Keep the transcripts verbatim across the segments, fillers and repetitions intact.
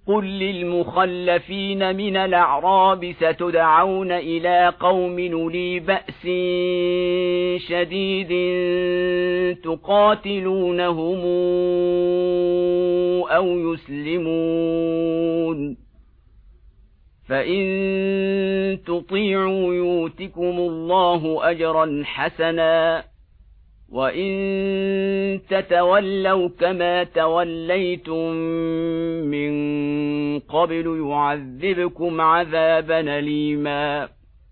قل للمخلفين من الأعراب ستدعون إلى قوم أولي بأس شديد تقاتلونهم أو يسلمون، فإن تطيعوا يؤتكم الله أجرا حسنا، وإن تتولوا كما توليتم من قبل يعذبكم عذابا أليما.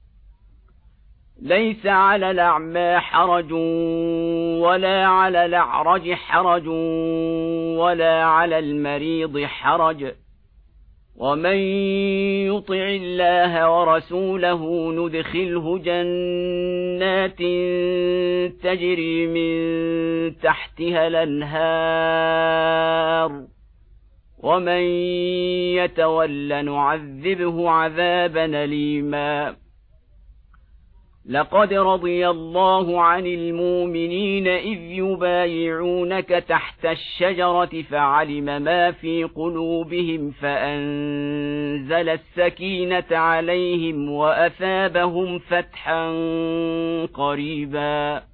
ليس على الأعمى حرج ولا على الأعرج حرج ولا على المريض حرج، ومن يطع الله ورسوله ندخله جنات تجري من تحتها الأنهار، ومن يتول نعذبه عذابا أليما. لقد رضي الله عن المؤمنين إذ يبايعونك تحت الشجرة فعلم ما في قلوبهم فأنزل السكينة عليهم وأثابهم فتحا قريبا،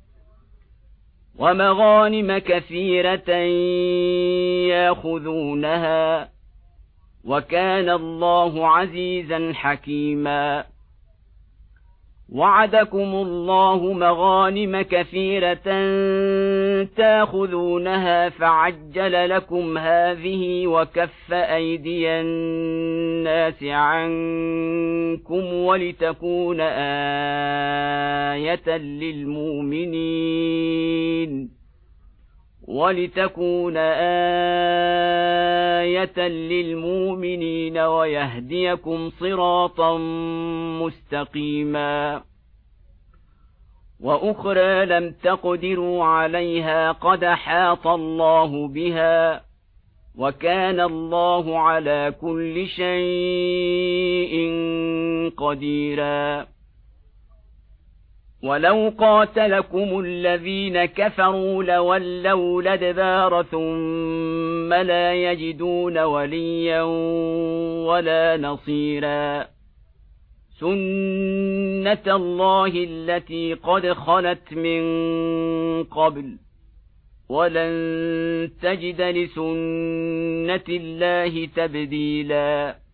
ومغانم كثيرة ياخذونها، وكان الله عزيزا حكيما. وعدكم الله مغانم كثيرة تاخذونها فعجل لكم هذه وكف أيدي الناس عنكم ولتكون آية للمؤمنين ولتكون آية للمؤمنين ويهديكم صراطا مستقيما. وأخرى لم تقدروا عليها قد أحاط الله بها، وكان الله على كل شيء قديرا. ولو قاتلكم الذين كفروا لولوا الأدبار ثم لا يجدون وليا ولا نصيرا. سنة الله التي قد خلت من قبل، ولن تجد لسنة الله تبديلا.